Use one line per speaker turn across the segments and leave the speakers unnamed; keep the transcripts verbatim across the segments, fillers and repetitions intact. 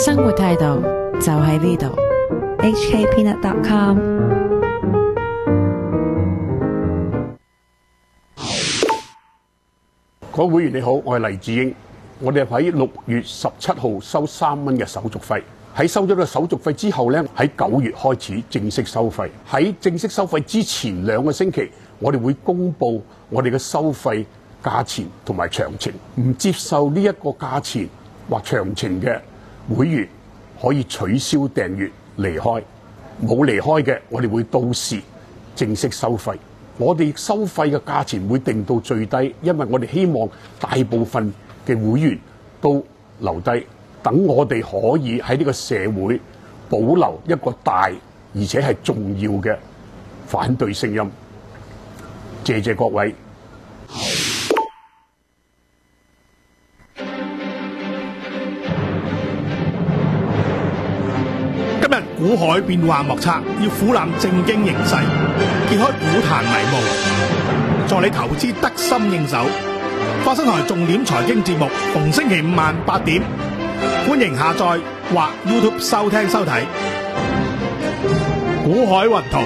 生活態度就喺呢度。
H K Peanut dot com。
各位會員你好，我係黎智英。我哋喺六月十七號收三蚊嘅手續費，喺收咗呢個手續費之後呢，喺九月開始正式收費。喺正式收費之前兩個星期，我哋會公布我哋嘅收費價錢同埋詳情。唔接受呢一個價錢或詳情嘅會員可以取消訂閱離開，冇離開嘅我哋會到時正式收費。我哋收費嘅價錢會定到最低，因為我哋希望大部分嘅會員都留低，等我哋可以喺呢個社會保留一個大而且係重要嘅反對聲音。謝謝各位。
今日股海變幻莫測，要俯覽正經形勢，揭開股壇迷霧，助你投資得心應手。花生台重點財經節目，逢星期五晚八點，歡迎下載或 YouTube 收聽收睇。股海雲圖。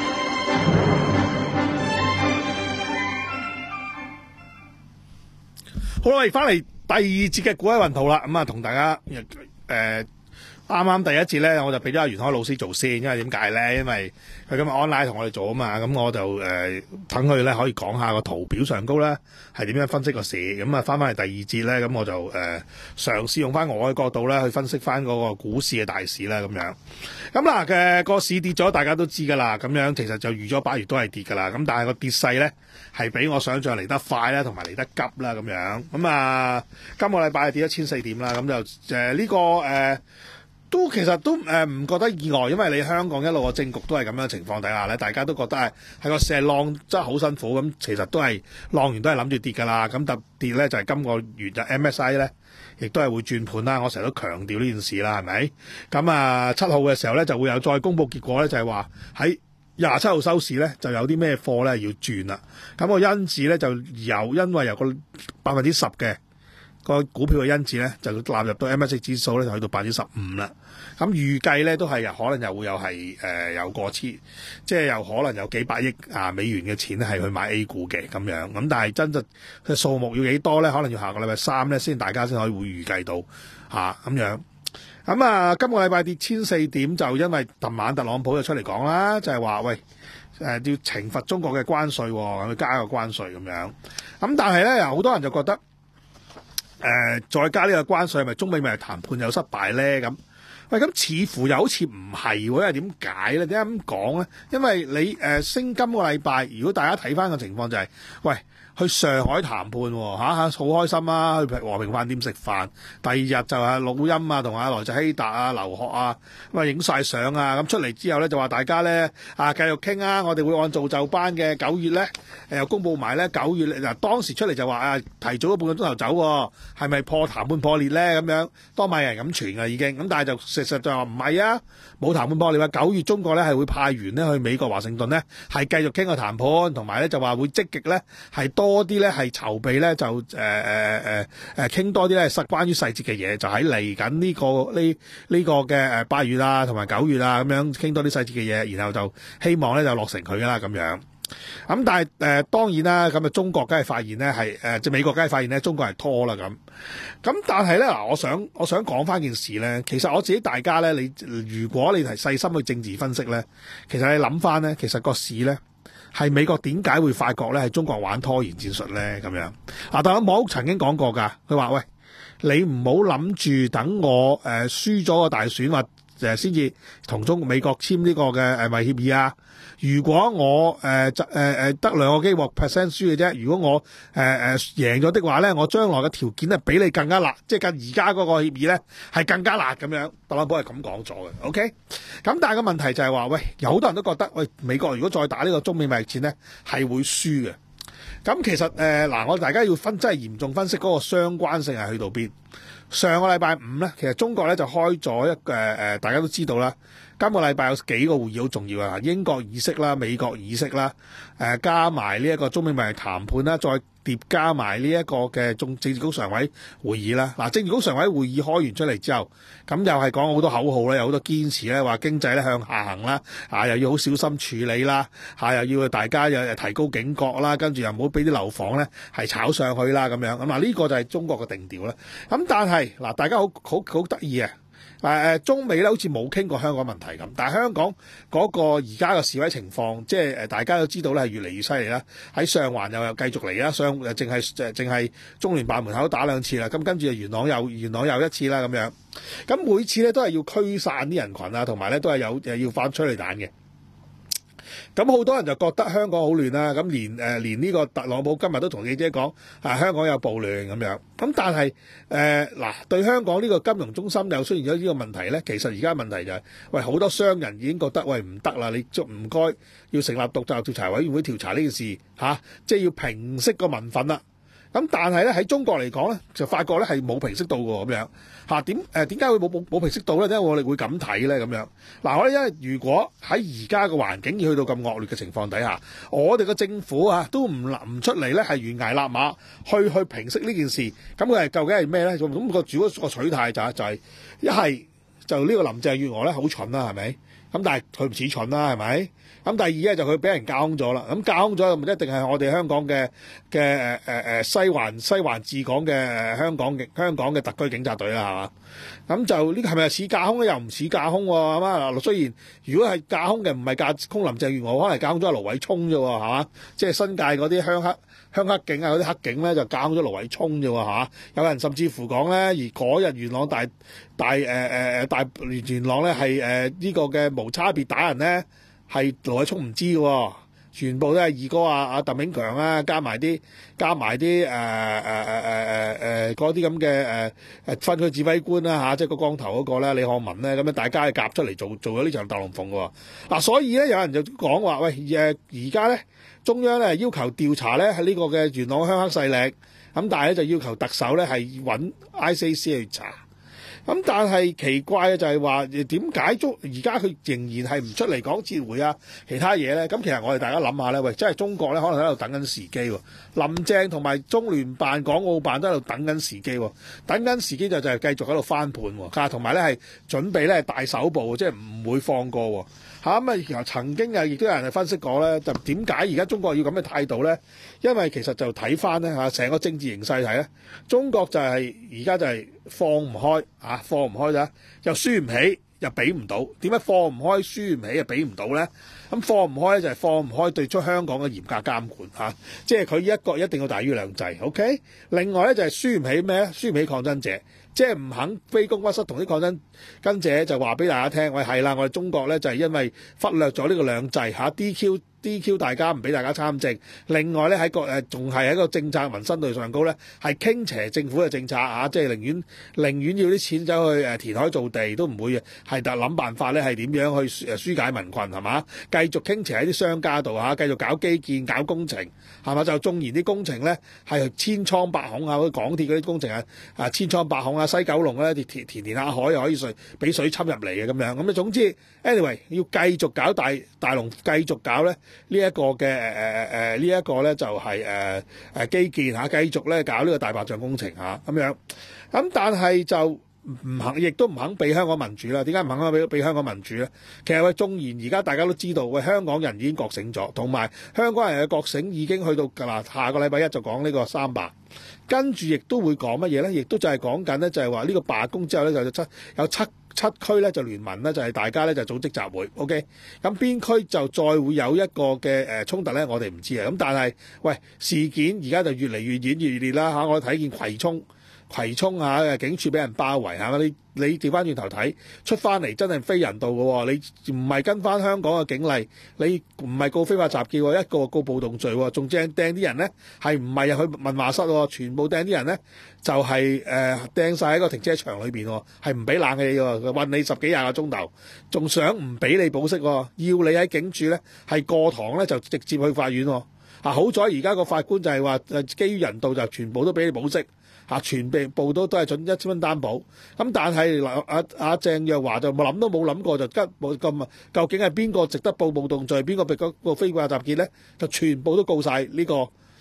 好啦，我哋翻嚟第二節嘅股海雲圖啦，咁啊同大家誒。呃啱啱第一節咧，我就俾咗阿袁開老師做先，因為點解咧？因為佢今日 online 同我哋做啊嘛，咁我就誒等佢咧可以講下個圖表上高咧係點樣分析個市。咁啊翻翻嚟第二節咧，咁我就誒、呃、嘗試用翻我嘅角度咧去分析翻嗰個股市嘅大市啦，咁樣。咁嗱嘅個市跌咗，大家都知㗎啦。咁樣其實就預咗八月都係跌㗎啦。咁但係個跌勢咧係比我想象嚟得快啦，同埋嚟得急啦，咁樣。咁啊，今個禮拜係跌咗千四點啦。咁就誒呢、呃這個誒。呃都其實都誒唔覺得意外，因為你香港一路個政局都係咁樣嘅情況底下咧，大家都覺得係係個市浪真係好辛苦咁，其實都係浪完都係諗住跌㗎啦。咁特別咧就係今個月嘅 M S I 咧，亦都係會轉盤啦。我成日都強調呢件事啦，係咪？咁啊七號嘅時候咧就會有再公佈結果咧，就係話喺廿七號收市咧就有啲咩貨咧要轉啦。咁個因子咧就有因為有個百分之十嘅。個股票嘅因子咧就納入到 M S C 指數咧就去到百分之十五啦。咁預計咧都係可能又會有係誒、呃、有過千，即係有可能有幾百億啊美元嘅錢係去買 A 股嘅咁樣。咁但係真實嘅數目要幾多咧？可能要下個禮拜三咧先大家先可以會預計到嚇咁、啊、樣。咁啊，今個禮拜跌千四點就因為琴晚特朗普就出嚟講啦，就係、是、話喂誒、呃、要懲罰中國嘅關稅，咁加個關稅咁樣。咁但係咧好多人就覺得。誒、呃，再加呢個關稅係咪中美貿易談判有失敗咧？咁，喂，咁似乎又好似唔係喎，因為點解咧？點解咁講咧？因為你誒、呃、升今個禮拜，如果大家睇翻個情況就係、是，喂。去上海談判喎，嚇嚇好開心啊！去和平飯店食飯，第二日就係錄音啊，同阿萊澤希達啊、劉鶴啊咁啊影晒相啊，咁出嚟之後咧就話大家咧啊繼續傾啊，我哋會按造就班嘅九月咧誒又公佈埋咧九月嗱當時出嚟就話啊提早咗半個鐘頭走喎，係咪破談判破裂咧咁樣？當晚有人咁傳㗎已經，咁但係就實實就話唔係啊，冇談判破裂啊！九月中國咧係會派員咧去美國華盛頓咧係繼續傾個談判，同埋咧就話會積極咧係多。多啲咧係籌備咧就誒誒誒誒傾多啲咧實關於細節嘅嘢，就喺嚟緊呢個呢呢個嘅誒八月啊同埋九月啊咁樣傾多啲細節嘅嘢，然後就希望咧就落成佢啦咁樣。咁但係誒、呃、當然啦，咁啊中國梗係發現咧係誒即係美國梗係發現咧中國係拖啦咁。咁但係咧嗱，我想我想講翻件事咧，其實我自己大家咧，你如果你係細心去政治分析咧，其實你諗翻咧，其實個市咧。係美國點解會發覺咧係中國玩拖延戰術咧咁樣？嗱，特朗普曾經講過㗎，佢話：喂，你唔好諗住等我誒、呃、輸咗個大選或誒先至同中美國簽呢個嘅誒貿易協議啊！如果我誒誒誒得兩個幾獲 percent 輸嘅啫，如果我誒誒、呃、贏咗的話咧，我將來嘅條件係比你更加辣，即係更而家嗰個協議咧係更加辣咁樣。特朗普係咁講咗嘅 ，OK？咁但係個問題就係話，喂，有好多人都覺得，喂，美國如果再打呢個中美貿易戰咧，係會輸嘅。咁其實誒嗱、呃，我哋大家要分真係嚴重分析嗰個相關性係去到邊。上個禮拜五咧，其實中國咧就開咗一個誒誒，大家都知道啦。今個禮拜有幾個會議好重要啊，英國議息啦、美國議息啦，誒、呃、加埋呢一個中美貿易談判啦，再疊疊加埋呢一個嘅中政治局常委會議啦。嗱，政治局常委會議開完出嚟之後，咁又係講好多口號咧，有好多堅持咧，話經濟咧向下行啦，啊又要好小心處理啦，嚇又要大家又提高警覺啦，跟住又唔好俾啲樓房咧係炒上去啦咁樣。咁嗱呢個就係中國嘅定調啦。咁但係嗱，大家好好好得意啊！誒誒，中美咧好似冇傾過香港問題咁，但係香港嗰個而家嘅示威情況，即係誒大家都知道咧係越嚟越犀利啦。喺上環又又繼續嚟啦，上誒淨係誒淨係中聯辦門口打兩次啦，咁跟住元朗又元朗又一次啦咁樣。咁每次咧都係要驅散啲人群啊，同埋咧都係有誒要發催淚彈嘅。咁好多人就覺得香港好亂啦，咁連誒、呃、連呢個特朗普今日都同記者講啊，香港有暴亂咁樣。咁但係誒嗱，對香港呢個金融中心又出現咗呢個問題咧，其實而家問題就係、是，喂好多商人已經覺得喂唔得啦，你唔該要成立獨立調查委員會調查呢件事嚇、啊，即係要平息個民憤啦。咁但係咧喺中國嚟講咧，就發覺咧係冇平息到嘅咁樣嚇。點誒點解會冇冇冇平息到咧？點解我哋會咁睇咧咁樣？嗱，我哋因為如果喺而家嘅環境要去到咁惡劣嘅情況底下，我哋嘅政府啊都唔唔出嚟咧係懸崖勒馬去去平息呢件事，咁佢係究竟係咩咧？咁、那個主要個取態就係、是、就係一係就呢個林鄭月娥咧好蠢啦，係咪？咁但係佢唔似蠢啦，係咪？咁第二咧就佢俾人架空咗啦，咁架空咗唔一定係我哋香港嘅嘅誒誒誒西環西環治港嘅誒香港嘅香港嘅特區警察隊啦，係嘛？咁就呢個係咪似架空咧？又唔似架空喎，係嘛？嗱，雖然如果係架空嘅，唔係架空林鄭月娥，可能係架空咗阿盧偉聰啫喎，係嘛？即係新界嗰啲鄉黑鄉黑警啊，嗰啲黑警咧就架空咗盧偉聰啫喎，嚇！有人甚至乎講咧，而嗰日元朗大大誒誒誒大元朗咧係誒呢個嘅無差別打人咧。係盧偉聰唔知嘅喎，全部都係二哥啊阿鄧炳強啊，加埋啲加埋啲誒誒誒誒誒誒嗰啲咁嘅誒誒分區指揮官啦嚇，即係個光頭嗰個咧李漢文咧，咁樣大家係夾出嚟做做咗呢場鬥龍鳳嘅喎。嗱、啊，所以咧有人就講話，喂誒而家咧中央咧要求調查咧喺呢個嘅元朗鄉黑勢力，咁但係咧就要求特首咧係揾 I C A C 去查。咁但係奇怪嘅就係話點解中而家佢仍然係唔出嚟講撤回啊其他嘢咧？咁其實我哋大家諗下咧，喂，真係中國咧可能喺度等緊時機喎。林鄭同埋中聯辦、港澳辦都喺度等緊時機喎，等緊時機就就係繼續喺度翻盤喎，同埋咧係準備咧大手部，即係唔會放過喎。嚇咁啊！曾經啊，亦都有人係分析過咧，就點解而家中國要咁嘅態度咧？因為其實就睇翻咧嚇，成個政治形勢睇咧，中國就係而家就係放唔開嚇，放唔開咋，又輸唔起，又俾唔到。點解放唔開、輸唔起又俾唔到咧？咁放唔開咧就係放唔開對出香港嘅嚴格監管嚇，即係佢一國一定要大於兩制。OK，另外咧就係輸唔起咩咧？輸唔起抗爭者。即係唔肯卑躬屈膝同啲抗爭跟者就話俾大家聽，喂係啦，我哋中國咧就係因為忽略咗呢個兩制嚇 D Q D Q 大家唔俾大家參政，另外咧喺個誒仲係喺個政策民生度上高咧係傾斜政府嘅政策嚇，即係寧願寧願要啲錢走去誒填海造地都唔會係特諗辦法咧係點樣去誒疏解民困係嘛？繼續傾斜喺啲商家度嚇，繼續搞基建搞工程係嘛？就縱然啲工程咧係千瘡百孔啊，好似港鐵嗰啲工程啊啊千瘡百孔啊，西九龍咧填填填下海又可以水俾水侵入嚟嘅咁樣，咁啊總之 anyway 要繼續搞大大龍，繼續搞咧。呢一個嘅誒誒誒呢一個咧就係誒誒基建嚇，繼續咧搞呢個大白象工程嚇咁樣，咁但係就唔肯，亦都唔肯俾香港民主啦。點解唔肯俾俾香港民主咧？其實喂，縱然而家大家都知道，喂香港人已經覺醒咗，同埋香港人嘅覺醒已經去到嗱，下個禮拜一就講呢個三罷，跟住亦都會講乜嘢咧？亦都就係講緊咧，就係話呢個罷工之後咧，就有七有七。七區咧就聯盟咧就係、是、大家咧就組織集會 ，OK，咁邊區就再會有一個嘅誒衝突咧，我哋唔知啊。咁但係喂事件而家就越嚟越演越烈啦嚇，我睇見葵涌葵涌嚇警署俾人包圍嚇，你你調翻轉頭睇出翻嚟真係非人道嘅喎，你唔係跟翻香港嘅警例，你唔係告非法集結喎，一個告暴動罪喎，仲正掟啲人咧係唔係入去問話室喎，全部掟啲人咧就係誒掟晒喺個停車場裏邊喎，係唔俾冷氣喎，韞你十幾廿個鐘頭，仲想唔俾你保釋喎，要你喺警署咧係過堂咧就直接去法院喎。啊好在而家個法官就係話誒基於人道就全部都俾你保釋。嚇，全部都都係準一千蚊擔保，咁但係嗱阿阿鄭若驊就冇諗都冇諗過就吉冇咁啊，究竟係邊個值得報暴動罪，邊個被嗰個非法集結咧？就全部都告晒呢、呢個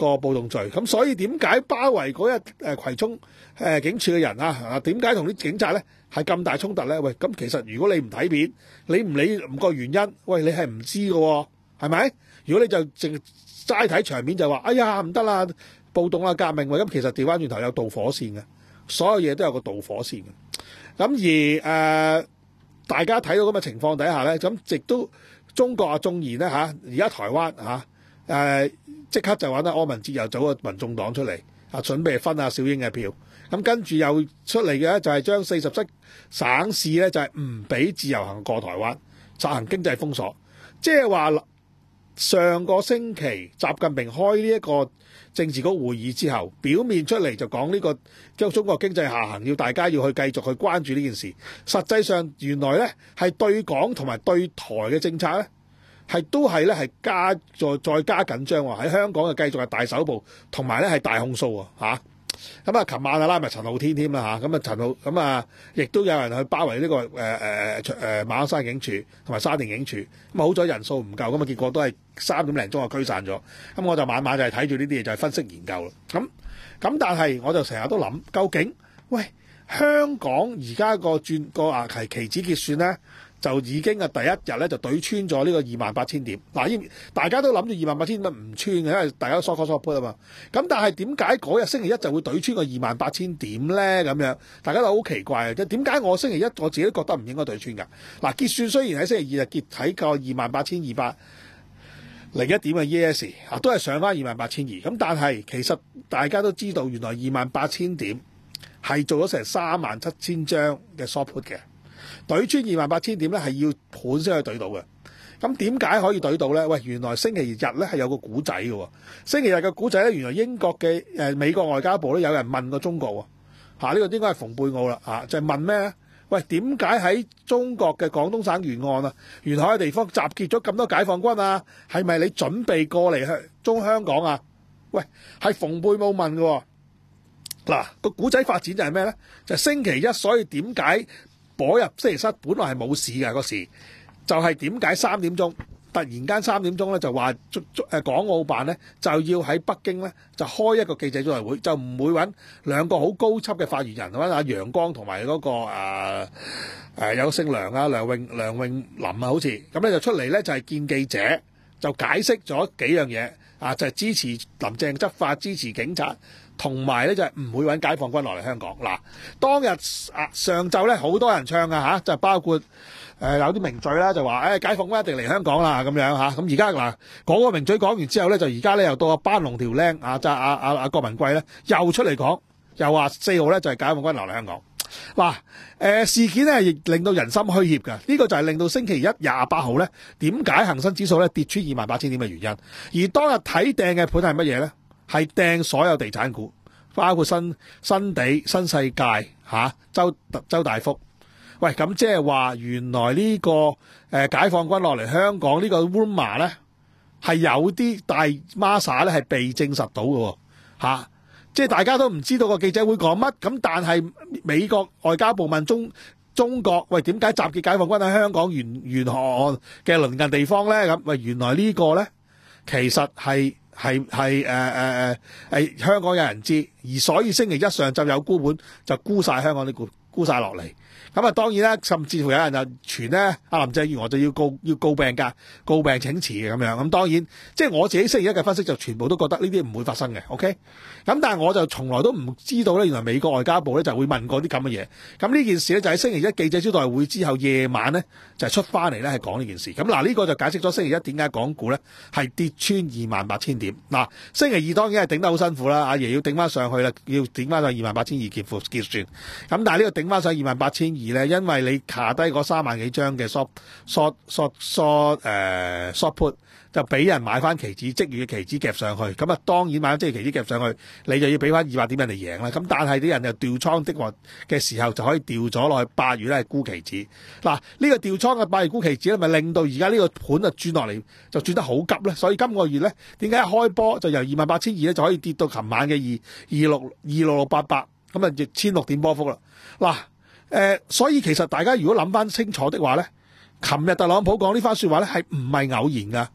個暴動罪。咁所以點解包圍嗰日誒葵涌誒警署嘅人啊？啊點解同啲警察咧係咁大衝突咧？喂，咁其實如果你唔睇片，你唔理唔個原因，喂，你係唔知嘅喎，係咪？如果你就淨齋睇場面就話，哎呀唔得啦，暴動啦革命喎，咁其實調翻轉頭有導火線嘅，所有嘢都有個導火線嘅。咁而誒、呃、大家睇到咁嘅情況底下咧，咁亦都中國啊縱然咧嚇，而家台灣嚇誒即刻就揾得柯文哲又組個民眾黨出嚟啊，準備分阿小英嘅票。咁跟住又出嚟嘅就係將四十七省市咧就係唔俾自由行過台灣，實行經濟封鎖，即係話。上個星期習近平開呢一個政治局會議之後，表面出嚟就講呢個將中國經濟下行，要大家要去繼續去關注呢件事。實際上原來呢係對港同埋對台嘅政策呢，係都係咧係加再再加緊張喎。喺香港嘅繼續係大手部，同埋咧係大控訴喎嚇。咁啊，琴晚啊拉埋陳浩天添啦嚇，咁啊陳浩咁啊，亦都有人去包圍呢、這個誒誒誒誒馬鞍山警署同埋沙田警署，咁啊好彩人數唔夠，咁啊結果都係三點零鐘就驅散咗。咁我就晚晚就係睇住呢啲嘢，就係分析研究啦。咁咁但係我就成日都諗，究竟喂香港而家個轉個啊期期指結算咧？就已經啊第一日咧就對穿咗呢個二萬八千點，嗱，大家都諗住二萬八千點唔穿嘅，因為大家都 short short put 啊嘛。咁但係點解嗰日星期一就會對穿個二萬八千點咧？咁樣大家都好奇怪嘅，即係點解我星期一我自己都覺得唔應該對穿㗎？嗱，結算雖然喺星期二就結喺個二萬八千二百零一點嘅 E S 啊，都係上翻二萬八千二。咁但係其實大家都知道，原來二萬八千點係做咗成三萬七千張嘅 short put 嘅。對穿二萬八千點咧係要盤先可以對到嘅，咁點解可以對到咧？喂，原來星期日咧係有個古仔嘅，星期日嘅古仔咧，原來英國嘅誒、呃、美國外交部咧有人問過中國喎，嚇、啊、呢、這個應該係蓬佩奧啦，嚇、啊、就係、是、問咩咧？喂，點解喺中國嘅廣東省沿岸啊、沿海嘅地方集結咗咁多解放軍啊？係咪你準備過嚟香中香港啊？喂，係蓬佩奧問嘅，嗱、啊、個古仔發展就係咩咧？就係、是、星期一，所以點解？嗰日星期七本來係冇事嘅嗰時，就係點解三點鐘突然間三點鐘咧就話誒港澳辦咧就要喺北京咧就開一個記者招待會，就唔會揾兩個好高級嘅發言人，揾阿楊光同埋嗰個誒、呃呃、有姓梁啊梁永梁永林啊，好似咁咧就出嚟咧就係見記者，就解釋咗幾樣嘢啊，就係、是、支持林鄭執法，支持警察。同埋咧就係唔會揾解放軍落嚟香港嗱。當日啊上晝咧好多人唱啊嚇，就包括誒、呃、有啲名嘴啦，就話誒、哎、解放軍一定嚟香港啦咁樣嚇。咁而家嗱嗰個名嘴講完之後咧，就而家咧又到阿班龍條僆啊，就阿阿阿郭文貴咧又出嚟講，又話四號咧就係解放軍落嚟香港嗱。誒、呃、事件咧亦令到人心虛怯㗎，呢、這個就係令到星期一廿八號咧點解恆生指數咧跌穿二萬八千點嘅原因。而當日睇掟嘅盤係乜嘢咧？係掟所有地產股，包括新新地、新世界、嚇、啊、周周大福。喂，咁即係話原來呢、這個誒、呃、解放軍落嚟香港呢個 rumor 咧係有啲大 massa 咧係被證實到嘅喎、啊，即係大家都唔知道個記者會講乜。咁但係美國外交部問中中國，喂，點解集結解放軍喺香港沿沿河嘅鄰近地方咧？咁喂，原來個呢個咧其實係。係係誒誒誒誒香港有人知，而所以星期一上晝有沽盤就沽晒香港啲股，沽晒落嚟。咁啊當然啦，甚至乎有人就傳咧，阿林鄭月娥就要告要告病㗎，告病請辭嘅咁樣。咁當然即係我自己星期一嘅分析就全部都覺得呢啲唔會發生嘅。OK，咁但係我就從來都唔知道咧，原來美國外交部咧就會問過啲咁嘅嘢。咁呢件事咧就喺星期一記者招待會之後夜晚咧就出翻嚟咧係講呢件事。咁嗱呢個就解釋咗星期一點解港股咧係跌穿二萬八千點。嗱星期二當然係頂得好辛苦啦，阿爺要頂翻上去啦，要頂翻上二萬八千二結負結算。咁但係呢個頂翻上二萬八千二咧，因為你卡低嗰三萬幾張嘅 short short short short 誒 short put 就俾人買翻期指即月嘅期指夾上去，咁啊當然買咗即月期指夾上去，你就要俾翻二百點人哋贏啦。咁但係啲人又調倉的話嘅時候就可以調咗落去八月咧係沽期指。嗱呢個調倉嘅八月沽期指咧，咪令到而家呢個盤啊轉落嚟就轉得好急咧。所以今個月咧點解一開波就由二萬八千二咧就可以跌到琴晚嘅二二六二六六八八，咁啊亦千六點波幅啦。嗱。誒、呃，所以其實大家如果諗翻清楚的話咧，琴日特朗普講呢番説話咧係唔係偶然㗎？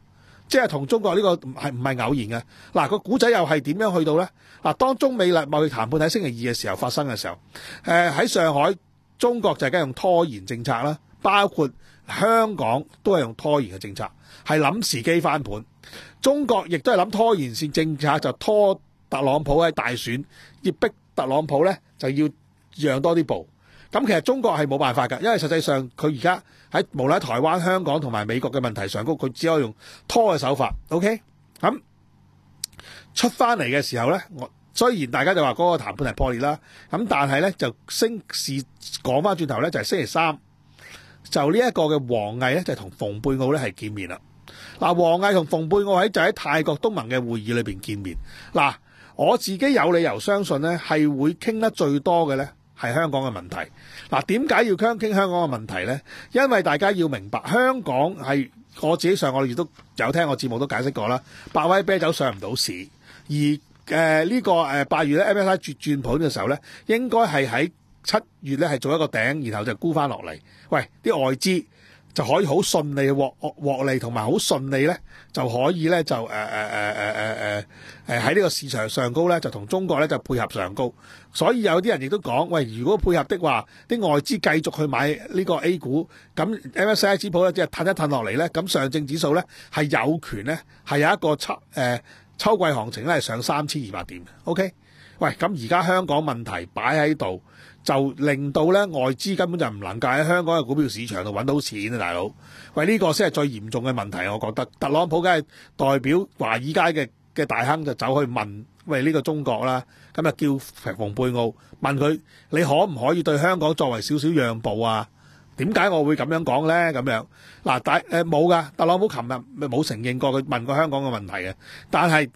即係同中國呢個係唔係偶然嘅。嗱，個古仔又係點樣去到呢？嗱，當中美貿易談判喺星期二嘅時候發生嘅時候，誒喺上海，中國就係梗係用拖延政策啦，包括香港都係用拖延嘅政策，係諗時機翻盤。中國亦都係諗拖延線政策，就拖特朗普喺大選，要逼特朗普呢就要讓多啲步。咁其實中國係冇辦法㗎，因為實際上佢而家喺無論喺台灣、香港同埋美國嘅問題上高，佢只可以用拖嘅手法。OK， 咁出翻嚟嘅時候呢，我雖然大家就話嗰個談判係破裂啦，咁但係呢就星事講翻轉頭呢，就係星期三就呢一個嘅王毅呢，就同蓬佩奧呢係見面啦。嗱，王毅同蓬佩奧喺就喺泰國東盟嘅會議裏邊見面。嗱，我自己有理由相信呢係會傾得最多嘅呢係香港嘅問題。嗱，點解要傾傾香港嘅問題呢？因為大家要明白，香港係我自己上個月都有聽我節目都解釋過啦。百威啤酒上唔到市，而誒、呃這個、呢個誒八月咧 M S I 轉轉盤嘅時候咧，應該係喺七月咧係做一個頂，然後就沽翻落嚟。喂，啲外資就可以好順利獲獲利，同埋好順利咧就可以咧就誒誒誒誒誒誒誒喺呢個市場上高咧就同中國咧就配合上高。所以有啲人亦都講，喂，如果配合的話，啲外資繼續去買呢個 A 股，咁 M S C I 指數咧即係褪一褪落嚟咧，咁上證指數咧係有權咧係有一個秋誒、呃、秋季行情咧係上三千二百點。OK， 喂，咁而家香港問題擺喺度，就令到咧外資根本就唔能夠喺香港嘅股票市場度揾到錢啊，大佬！喂，呢、這個先係最嚴重嘅問題，我覺得特朗普梗係代表華爾街嘅嘅大亨就走去問，喂呢、這個中國啦，咁啊叫蓬佩奧問佢，你可唔可以對香港作為少少讓步啊？點解我會咁樣講咧？咁樣嗱，但誒冇㗎，特朗普琴日咪冇承認過佢問過香港嘅問題嘅，但係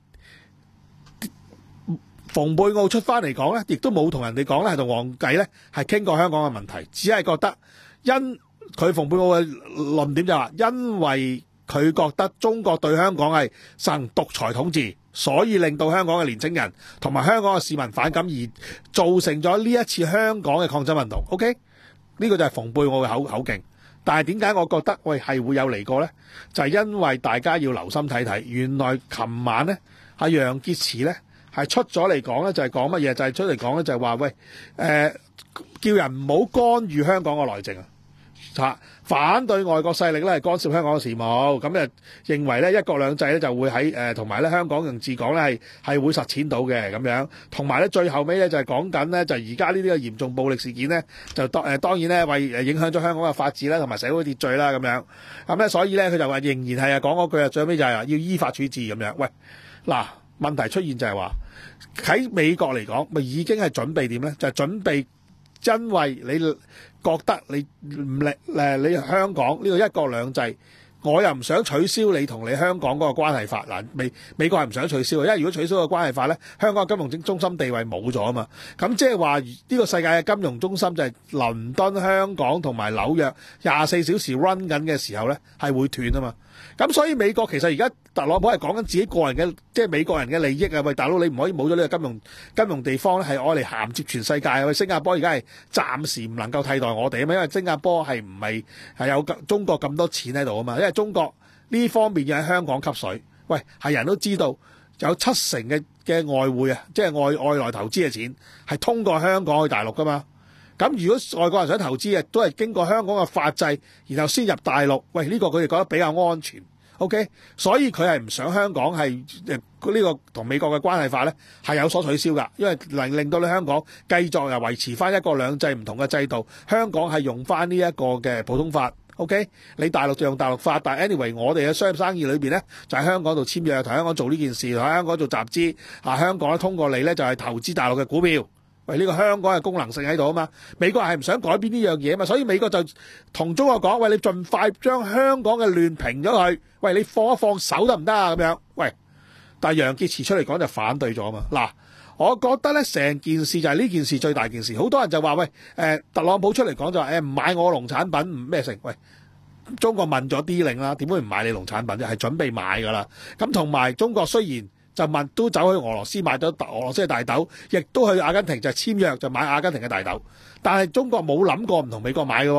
蓬佩奧出翻嚟講咧，亦都冇同人哋講咧，係同王毅咧係傾過香港嘅問題，只係覺得因佢蓬佩奧嘅論點就話，因為佢覺得中國對香港係實行獨裁統治，所以令到香港嘅年青人同埋香港嘅市民反感，而造成咗呢一次香港嘅抗爭運動。OK， 呢個就係蓬佩奧嘅口口徑。但係點解我覺得喂係會有嚟過呢？就係、是、因為大家要留心睇睇，原來琴晚呢，阿楊潔篪呢係出咗嚟講呢，就係講乜嘢？就係、是、出嚟講呢，就係話喂誒、呃，叫人唔好干預香港嘅內政啊！嚇，反對外國勢力咧係干涉香港嘅事務，咁就認為咧一國兩制咧就會喺誒同埋咧香港人治港咧係係會實踐到嘅咁樣，同埋咧最後尾咧就係講緊咧就而家呢啲嘅嚴重暴力事件咧就當誒當然咧為誒影響咗香港嘅法治啦同埋社會秩序啦咁樣，咁咧所以咧佢就話仍然係啊講嗰句啊，最尾就係話要依法處置咁樣。喂，嗱問題出現就係話喺美國嚟講咪已經係準備點咧？就係、是、準備。因為你覺得你唔力誒，你香港呢個一國兩制，我又唔想取消你同你香港嗰個關係法嗱，美美國係唔想取消嘅，因為如果取消個關係法咧，香港嘅金融中心地位冇咗啊嘛，咁即係話呢個世界嘅金融中心就係倫敦、香港同埋紐約廿四小時 run 緊嘅時候咧，係會斷啊嘛。咁所以美國其實而家特朗普係講緊自己個人嘅，即係美國人嘅利益啊！喂，大佬你唔可以冇咗呢個金融金融地方咧，係愛嚟銜接全世界啊！喂，新加坡而家係暫時唔能夠替代我哋啊嘛，因為新加坡係唔係係有中國咁多錢喺度啊嘛，因為中國呢方面要喺香港吸水。喂，係人都知道有七成嘅嘅外匯啊，即係外外來投資嘅錢係通過香港去大陸噶嘛。咁如果外國人想投資嘅，都係經過香港嘅法制，然後先入大陸。喂，呢個佢哋覺得比較安全。OK， 所以佢係唔想香港係誒呢個同美國嘅關係法咧係有所取消㗎，因為令令到你香港繼續又維持翻一國兩制唔同嘅制度，香港係用翻呢一個嘅普通法。OK， 你大陸就用大陸法，但係 anyway 我哋嘅商業生意裏邊咧就喺香港度簽約，同香港做呢件事，同喺香港做集資啊，香港咧通過你咧就係投資大陸嘅股票。喂，呢個香港嘅功能性喺度啊嘛，美國係唔想改變呢樣嘢啊嘛，所以美國就同中國講：喂，你盡快將香港嘅亂平咗佢，喂，你放一放手得唔得啊？咁樣，喂，但係楊潔篪出嚟講就反對咗啊嘛。嗱，我覺得咧成件事就係呢件事最大件事，好多人就話：喂，誒、呃，特朗普出嚟講就話：誒、欸，唔買我農產品唔咩成？喂，中國問咗 D 令啦，點會唔買你農產品啫？係準備買㗎啦。咁同埋中國雖然就問都走去俄羅斯買咗俄羅斯嘅大豆，亦都去阿根廷就簽約就買阿根廷嘅大豆。但係中國冇諗過唔同美國買嘅，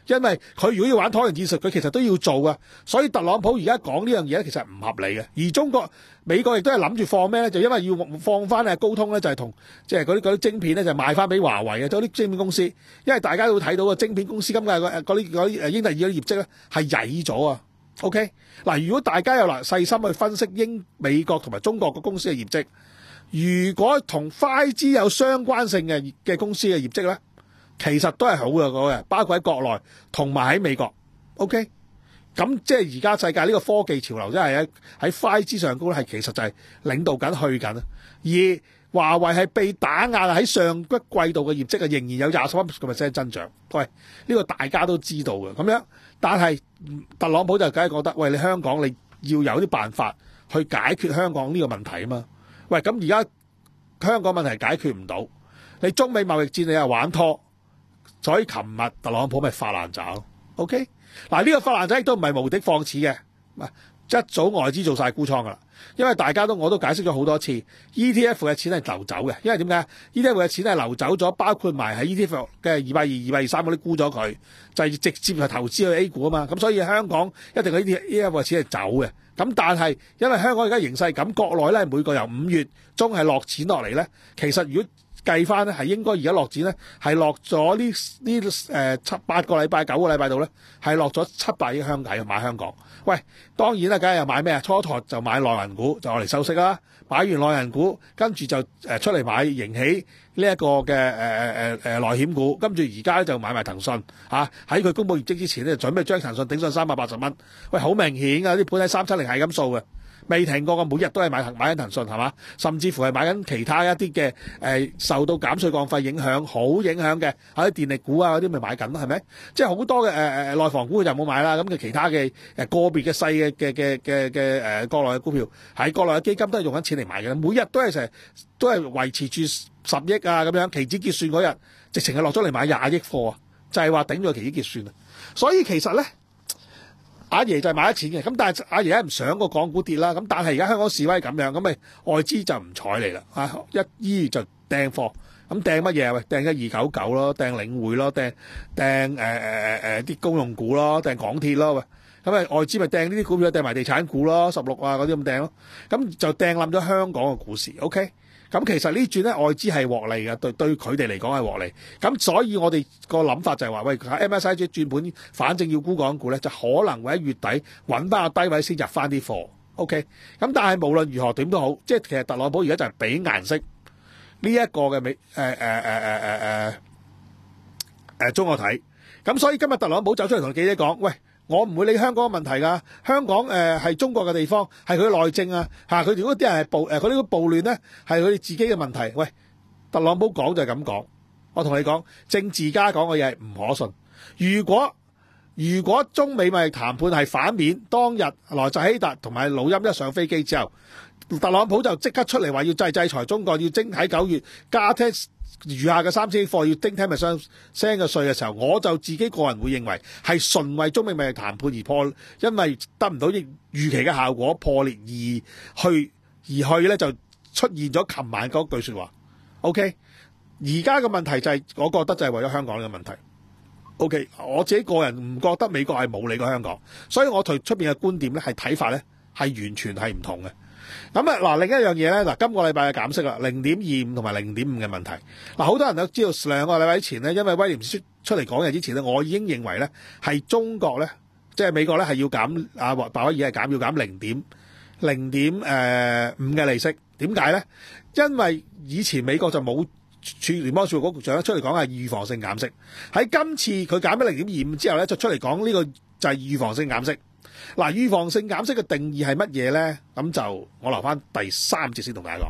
因為佢如果要玩拖延戰術，佢其實都要做噶。所以特朗普而家講呢樣嘢咧，其實唔合理嘅。而中國、美國亦都係諗住放咩咧？就因為要放翻高通咧，就係同即係嗰啲嗰啲晶片咧，就賣翻俾華為嘅，嗰啲晶片公司。因為大家都睇到個晶片公司今屆嗰啲嗰啲誒英特爾嗰啲業績咧係曳咗啊。OK 嗱，如果大家有嗱細心去分析英美國同埋中國嘅公司嘅業績，如果同 五 G 有相關性嘅嘅公司嘅業績咧，其實都係好嘅嗰嘅，包括喺國內同埋喺美國。OK， 咁即係而家世界呢個科技潮流真係喺喺 五 G 上高咧，係其實就係領導緊去緊。而華為係被打壓喺上一季度嘅業績啊，仍然有廿三個 percent 增長。喂，呢個大家都知道嘅咁樣，但係特朗普就梗係覺得，喂，你香港你要有啲辦法去解決香港呢個問題啊嘛。喂，咁而家香港問題解決唔到，你中美貿易戰你又玩拖。所以琴日特朗普咪發爛渣咯 ，OK？ 嗱，呢個發爛渣亦都唔係無的放矢嘅，一早外資做晒沽倉噶啦。因為大家都我都解釋咗好多次 ，E T F 嘅錢係流走嘅。因為點解 ？E T F 嘅錢係流走咗，包括埋喺 E T F 嘅二百二、二百二三嗰啲沽咗佢，就係直接係投資去 A 股啊嘛。咁所以香港一定嗰啲 E T F 嘅錢係走嘅。咁但係因為香港而家形勢咁，國內咧每個由五月中係落錢落嚟咧，其實如果計翻咧，係應該而家落錢咧，係落咗呢呢誒七八個禮拜、九個禮拜度咧，係落咗七百億香幣買香港。喂，當然啦，梗係又買咩啊？初頭就買內銀股，就攞嚟收息啦。買完內銀股，跟住就誒出嚟買盈喜呢一個嘅誒誒誒誒內險股，跟住而家咧就買埋騰訊嚇。喺佢公佈業績之前咧，準備將騰訊頂上三百八十蚊。喂，好明顯㗎，啲盤喺三七零係咁掃嘅。未停過嘅，每日都係買騰買緊騰訊係嘛，甚至乎係買緊其他一啲嘅誒受到減稅降費影響好影響嘅喺啲電力股啊嗰啲咪買緊咯，係咪？即係好多嘅誒誒內房股就冇買啦，咁嘅其他嘅誒個別嘅細嘅嘅嘅嘅嘅誒國內嘅股票喺國內嘅基金都係用緊錢嚟買嘅，每日都係成都係維持住十億啊咁樣，期指結算嗰日直情係落咗嚟買廿億貨啊，就係話頂咗期指結算啊，所以其實咧。阿爺就係買咗錢嘅，咁但係阿爺咧唔想個港股跌啦，咁但係而家香港示威咁樣，咁咪外資就唔睬你啦，啊一於就掟貨，咁掟乜嘢啊？喂，掟一二九九咯，掟領匯咯，掟掟誒誒誒誒啲公用股咯，掟港鐵咯，喂，咁啊外資咪掟呢啲股票，掟埋地產股咯，十六啊嗰啲咁掟咯，咁就掟冧咗香港嘅股市 ，OK。咁其實呢轉咧外資係獲利嘅，對對佢哋嚟講係獲利。咁所以我哋個諗法就係話，喂 M S C I 轉盤，反正要沽港股咧，就可能會喺月底揾翻個低位先入翻啲貨。OK。咁但係無論如何點都好，即係其實特朗普而家就係俾顏色呢一個嘅美誒誒誒誒誒誒誒中國睇。咁所以今日特朗普走出嚟同記者講，喂。我唔會理香港嘅問題㗎，香港誒係、呃、中國嘅地方，係佢內政啊嚇。佢如果啲人係暴誒嗰啲暴亂咧，係佢哋自己嘅問題。喂，特朗普講就係咁講，我同你講，政治家講嘅嘢係唔可信。如果如果中美貿易談判係反面，當日萊澤希達同埋魯欽一上飛機之後，特朗普就即刻出嚟話要制制裁中國，要徵喺九月加聽。餘下嘅三千億貨要丁聽咪上聲嘅稅嘅時候，我就自己個人會認為係純為中美貿易談判而破，因為得唔到預期嘅效果破裂而去而去咧就出現咗琴晚嗰句說話。OK， 而家嘅問題就係、是、我覺得就係為咗香港呢個問題。OK， 我自己個人唔覺得美國係冇理過香港，所以我同出邊嘅觀點咧係睇法咧係完全係唔同嘅。咁啊嗱，另一樣嘢咧嗱，今個禮拜嘅減息啦，零點二五同埋零點五嘅問題。嗱，好多人都知道兩個禮拜前咧，因為威廉斯出嚟講嘢之前咧，我已經認為咧係中國咧，即係美國咧係要減啊，鮑威爾係減要減零點零點誒五嘅利息。點解咧？因為以前美國就冇儲聯邦儲備局局長出嚟講係預防性減息，喺今次佢減咗零點二五之後咧，就出嚟講呢個就係預防性減息。嗱，預防性減息嘅定義係乜嘢咧？咁就我留翻第三節先同大家講。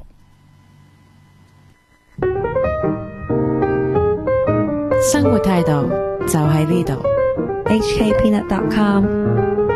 生活態度就喺呢度。
H K Peanut dot com